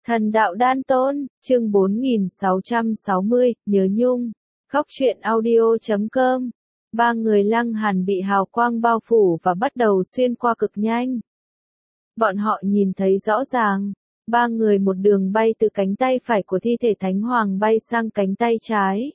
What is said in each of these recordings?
Thần đạo đan tôn, chương 4660, nhớ nhung. Khóc truyện audio.com. Ba người Lăng Hàn bị hào quang bao phủ và bắt đầu xuyên qua cực nhanh. Bọn họ nhìn thấy rõ ràng, ba người một đường bay từ cánh tay phải của thi thể Thánh Hoàng bay sang cánh tay trái.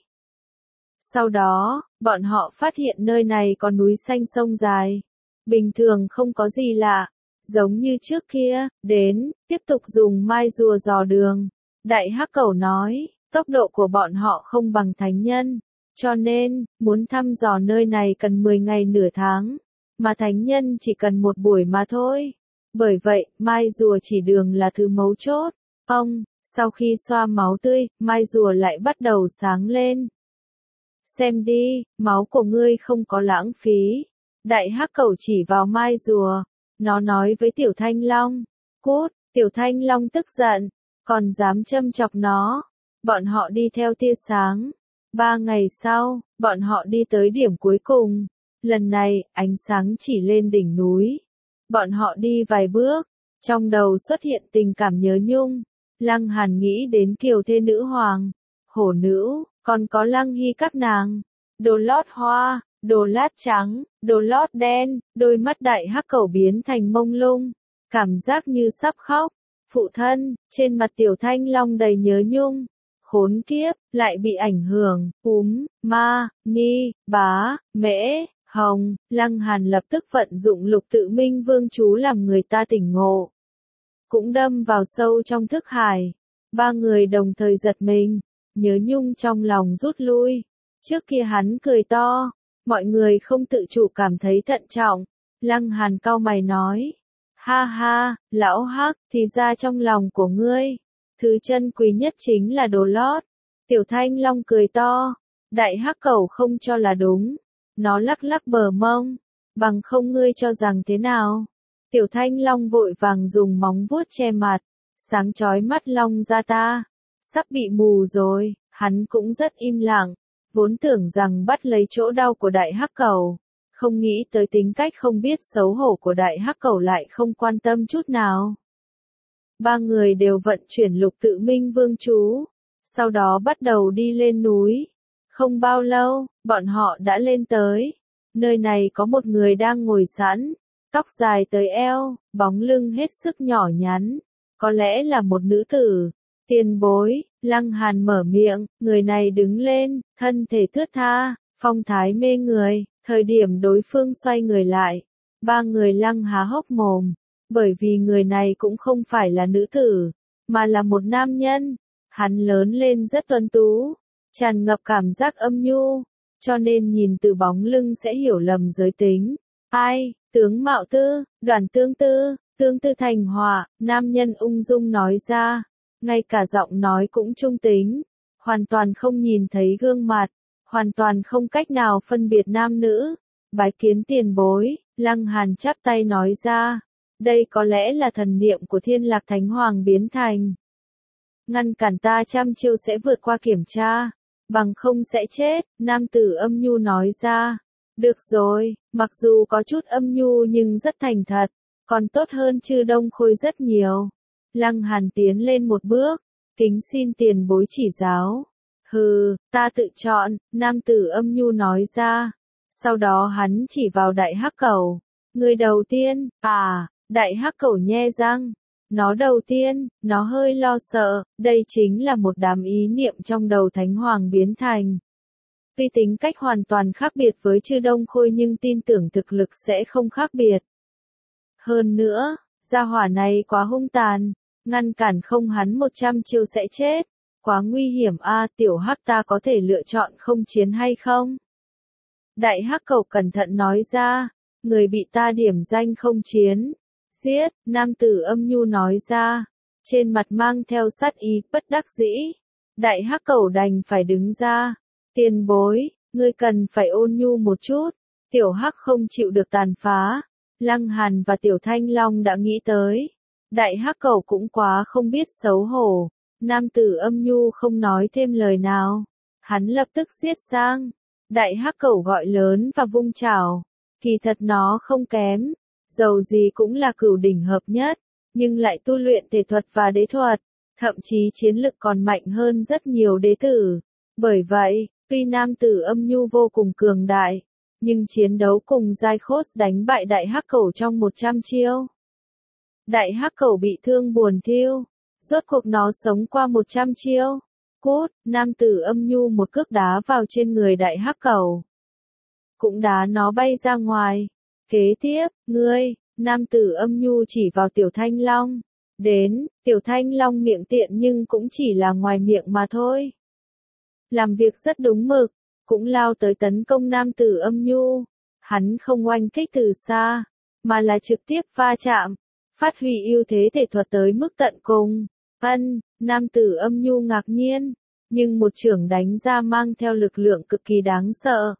Sau đó, bọn họ phát hiện nơi này có núi xanh sông dài. Bình thường không có gì lạ. Giống như trước kia, đến, tiếp tục dùng mai rùa dò đường. Đại Hắc Cẩu nói, tốc độ của bọn họ không bằng thánh nhân, cho nên, muốn thăm dò nơi này cần 10 ngày nửa tháng, mà thánh nhân chỉ cần một buổi mà thôi. Bởi vậy, mai rùa chỉ đường là thứ mấu chốt. Sau khi xoa máu tươi, mai rùa lại bắt đầu sáng lên. Xem đi, máu của ngươi không có lãng phí. Đại Hắc Cẩu chỉ vào mai rùa. Nó nói với Tiểu Thanh Long, cút. Tiểu Thanh Long tức giận, còn dám châm chọc nó. Bọn họ đi theo tia sáng. 3 ngày sau, bọn họ đi tới điểm cuối cùng. Lần này, ánh sáng chỉ lên đỉnh núi. Bọn họ đi vài bước, trong đầu xuất hiện tình cảm nhớ nhung. Lăng Hàn nghĩ đến Kiều Thê Nữ Hoàng, Hổ Nữ, còn có Lăng Hy các nàng. Đồ lót hoa, đồ lát trắng, đồ lót đen, đôi mắt Đại Hắc Cẩu biến thành mông lung, cảm giác như sắp khóc. Phụ thân, trên mặt Tiểu Thanh Long đầy nhớ nhung. Khốn kiếp, lại bị ảnh hưởng. Ma, ni, bá, mễ, hồng. Lăng Hàn lập tức vận dụng Lục Tự Minh Vương chú làm người ta tỉnh ngộ. Cũng đâm vào sâu trong thức hải. Ba người đồng thời giật mình, nhớ nhung trong lòng rút lui. Trước kia hắn cười to, mọi người không tự chủ cảm thấy thận trọng. Lăng Hàn cau mày nói, ha ha, lão Hắc, thì ra trong lòng của ngươi, thứ chân quý nhất chính là đồ lót. Tiểu Thanh Long cười to, Đại Hắc Cẩu không cho là đúng. Nó lắc lắc bờ mông, bằng không ngươi cho rằng thế nào? Tiểu Thanh Long vội vàng dùng móng vuốt che mặt, sáng chói mắt Long ra ta, sắp bị mù rồi. Hắn cũng rất im lặng, vốn tưởng rằng bắt lấy chỗ đau của Đại Hắc Cẩu, không nghĩ tới tính cách không biết xấu hổ của Đại Hắc Cẩu lại không quan tâm chút nào. Ba người đều vận chuyển Lục Tự Minh Vương chú, sau đó bắt đầu đi lên núi. Không bao lâu, bọn họ đã lên tới. Nơi này có một người đang ngồi sẵn, tóc dài tới eo, bóng lưng hết sức nhỏ nhắn, có lẽ là một nữ tử. Tiền bối, Lăng Hàn mở miệng, người này đứng lên, thân thể thướt tha, phong thái mê người. Thời điểm đối phương xoay người lại, ba người Lăng há hốc mồm, bởi vì người này cũng không phải là nữ tử, mà là một nam nhân. Hắn lớn lên rất tuấn tú, tràn ngập cảm giác âm nhu, cho nên nhìn từ bóng lưng sẽ hiểu lầm giới tính. Ai, tướng mạo tư, Đoàn tương tư thành họa, nam nhân ung dung nói ra, ngay cả giọng nói cũng trung tính, hoàn toàn không nhìn thấy gương mặt, hoàn toàn không cách nào phân biệt nam nữ. Bái kiến tiền bối, Lăng Hàn chắp tay nói ra, đây có lẽ là thần niệm của Thiên Lạc Thánh Hoàng biến thành. Ngăn cản ta trăm chiêu sẽ vượt qua kiểm tra, bằng không sẽ chết. Nam tử âm nhu nói ra, được rồi, mặc dù có chút âm nhu nhưng rất thành thật, còn tốt hơn Chư Đông Khôi rất nhiều. Lăng Hàn tiến lên một bước, kính xin tiền bối chỉ giáo. Hừ, ta tự chọn, nam tử âm nhu nói ra. Sau đó hắn chỉ vào Đại Hắc Cẩu. Người đầu tiên, Đại Hắc Cẩu nhe răng. Nó đầu tiên, nó hơi lo sợ, đây chính là một đám ý niệm trong đầu Thánh Hoàng biến thành. Tuy tính cách hoàn toàn khác biệt với Chư Đông Khôi nhưng tin tưởng thực lực sẽ không khác biệt. Hơn nữa, gia hỏa này quá hung tàn, ngăn cản không hắn 100 chiêu sẽ chết. Quá nguy hiểm Tiểu Hắc ta có thể lựa chọn không chiến hay không? Đại Hắc Cẩu cẩn thận nói ra, người bị ta điểm danh không chiến. Giết, nam tử âm nhu nói ra, trên mặt mang theo sát ý bất đắc dĩ. Đại Hắc Cẩu đành phải đứng ra. Tiền bối, ngươi cần phải ôn nhu một chút. Tiểu Hắc không chịu được tàn phá. Lăng Hàn và Tiểu Thanh Long đã nghĩ tới. Đại Hắc Cẩu cũng quá không biết xấu hổ. Nam tử âm nhu không nói thêm lời nào. Hắn lập tức giết sang. Đại Hắc Cẩu gọi lớn và vung chảo. Kỳ thật nó không kém. Dầu gì cũng là cửu đỉnh hợp nhất. Nhưng lại tu luyện thể thuật và đế thuật. thậm chí chiến lực còn mạnh hơn rất nhiều đế tử. Bởi vậy, tuy nam tử âm nhu vô cùng cường đại, nhưng chiến đấu cùng Giai Khốt đánh bại đại hắc cẩu trong 100 chiêu. Đại hắc cẩu bị thương buồn thiêu, rốt cuộc nó sống qua 100 chiêu. Cút, nam tử âm nhu một cước đá vào trên người đại hắc cẩu, cũng đá nó bay ra ngoài. Kế tiếp, ngươi, nam tử âm nhu chỉ vào Tiểu Thanh Long. Đến, Tiểu Thanh Long miệng tiện nhưng cũng chỉ là ngoài miệng mà thôi. Làm việc rất đúng mực, cũng lao tới tấn công nam tử âm nhu. Hắn không oanh kích từ xa, mà là trực tiếp va chạm, phát huy ưu thế thể thuật tới mức tận cùng. Nam tử âm nhu ngạc nhiên, nhưng một chưởng đánh ra mang theo lực lượng cực kỳ đáng sợ.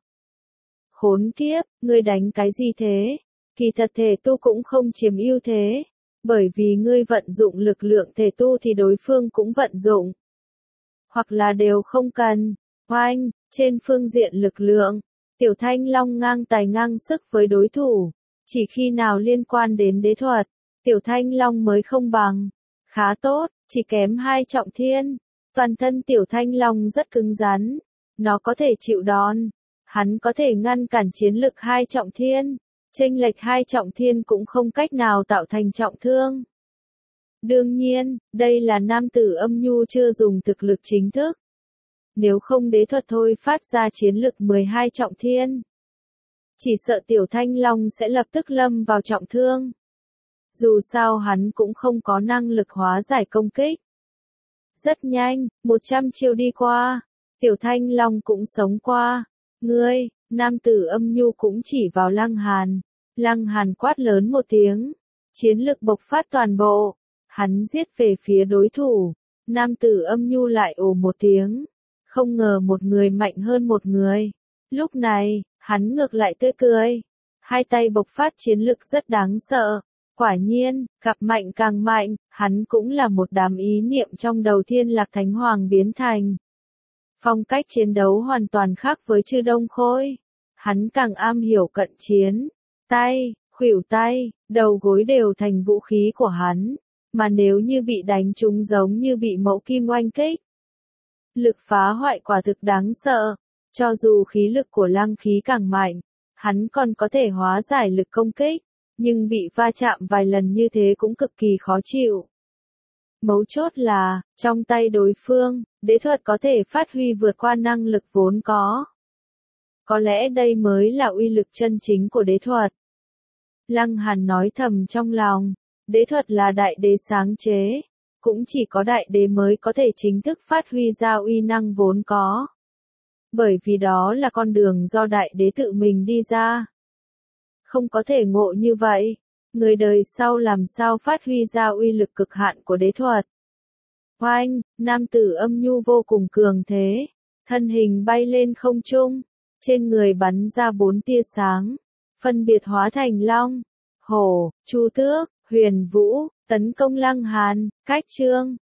Khốn kiếp, ngươi đánh cái gì thế? Kỳ thật thể tu cũng không chiếm ưu thế, bởi vì ngươi vận dụng lực lượng thể tu thì đối phương cũng vận dụng. Hoặc là đều không cần. Oanh, trên phương diện lực lượng, Tiểu Thanh Long ngang tài ngang sức với đối thủ. Chỉ khi nào liên quan đến đế thuật, Tiểu Thanh Long mới không bằng. Khá tốt, chỉ kém 2 trọng thiên. Toàn thân Tiểu Thanh Long rất cứng rắn. Nó có thể chịu đòn. Hắn có thể ngăn cản chiến lực 2 trọng thiên. Chênh lệch 2 trọng thiên cũng không cách nào tạo thành trọng thương. Đương nhiên, đây là nam tử âm nhu chưa dùng thực lực chính thức. Nếu không đế thuật thôi phát ra chiến lực 12 trọng thiên, chỉ sợ Tiểu Thanh Long sẽ lập tức lâm vào trọng thương. Dù sao hắn cũng không có năng lực hóa giải công kích. Rất nhanh, 100 chiêu đi qua, Tiểu Thanh Long cũng sống qua. Ngươi, nam tử âm nhu cũng chỉ vào Lăng Hàn. Lăng Hàn quát lớn một tiếng, chiến lực bộc phát toàn bộ. Hắn giết về phía đối thủ, nam tử âm nhu lại ồ một tiếng. Không ngờ một người mạnh hơn một người. Lúc này, hắn ngược lại tươi cười. Hai tay bộc phát chiến lực rất đáng sợ. Quả nhiên, gặp mạnh càng mạnh, hắn cũng là một đám ý niệm trong đầu Thiên Lạc Thánh Hoàng biến thành. Phong cách chiến đấu hoàn toàn khác với Chư Đông Khôi. Hắn càng am hiểu cận chiến. Tay, khuỷu tay, đầu gối đều thành vũ khí của hắn. Mà nếu như bị đánh trúng giống như bị mẫu kim oanh kích. Lực phá hoại quả thực đáng sợ. Cho dù khí lực của lăng khí càng mạnh, hắn còn có thể hóa giải lực công kích. Nhưng bị va chạm vài lần như thế cũng cực kỳ khó chịu. Mấu chốt là, trong tay đối phương, đế thuật có thể phát huy vượt qua năng lực vốn có. Có lẽ đây mới là uy lực chân chính của đế thuật. Lăng Hàn nói thầm trong lòng, đế thuật là đại đế sáng chế, cũng chỉ có đại đế mới có thể chính thức phát huy ra uy năng vốn có. Bởi vì đó là con đường do đại đế tự mình đi ra. Không có thể ngộ như vậy, người đời sau làm sao phát huy ra uy lực cực hạn của đế thuật. Oanh, nam tử âm nhu vô cùng cường thế, thân hình bay lên không trung, trên người bắn ra 4 tia sáng, phân biệt hóa thành long, hổ, chu tước, huyền vũ, tấn công Lăng Hàn. Cách chương